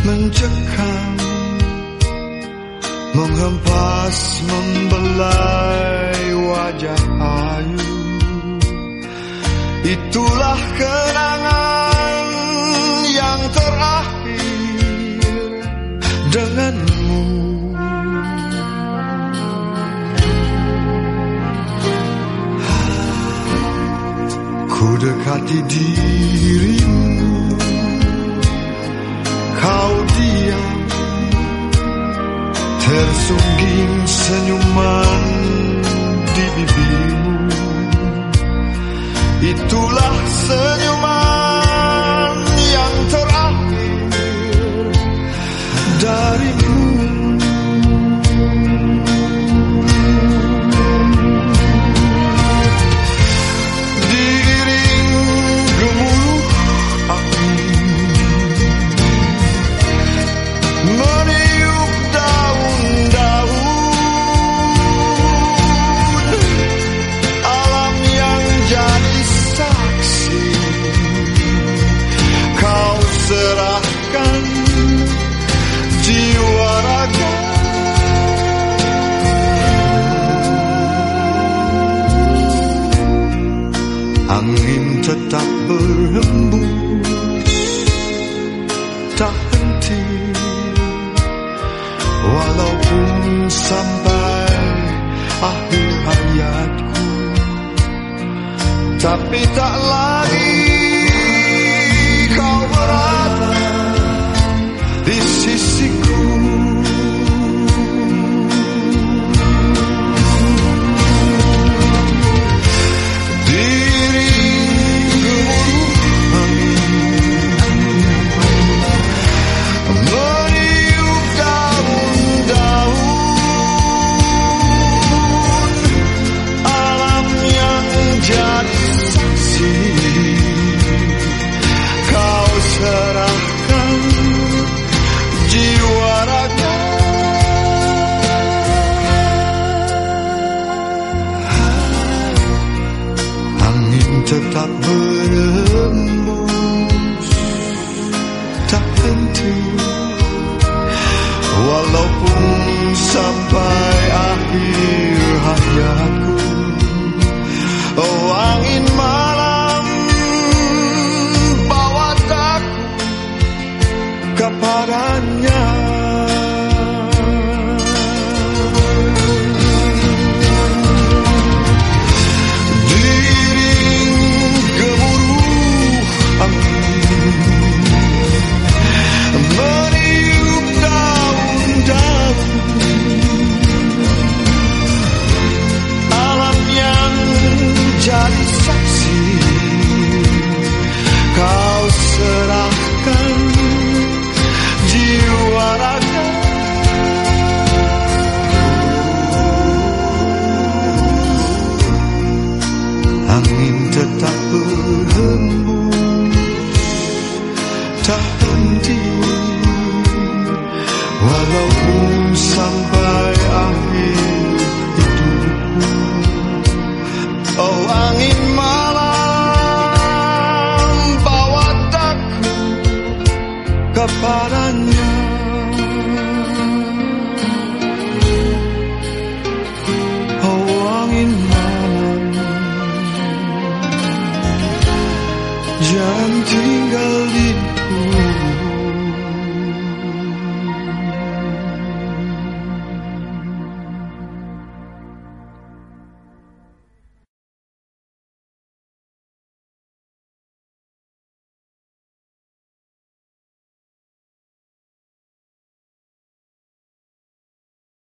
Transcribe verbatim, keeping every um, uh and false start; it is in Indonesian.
mencekam, menghempas, membelai wajah ayu. Itulah kenangan yang terakhir denganmu. Ku dekati dirimu, kau diam, tersungging senyuman di bibirmu. Itulah senyuman yang terakhir darimu. Diiring gemuruh angin, meniup daun-daun, alam yang jadi saksi. Kau serahkan jiwa raga. Angin tetap berhembus, tak henti, walaupun sampai akhir hayatku. Tapi tak lagi kau berada di sisiku. Tetap berembus, tak henti, walaupun sampai akhir hayatku. Oh angin malam, bawa aku kepadanya. Meniup daun-daun, alam yang jadi saksi. Kau serahkan jiwa raga. Angin tetap berhembus, tak henti, walaupun sampai akhir hidupku. Oh angin malam, bawa aku kepadanya. Oh angin malam, jangan tinggal di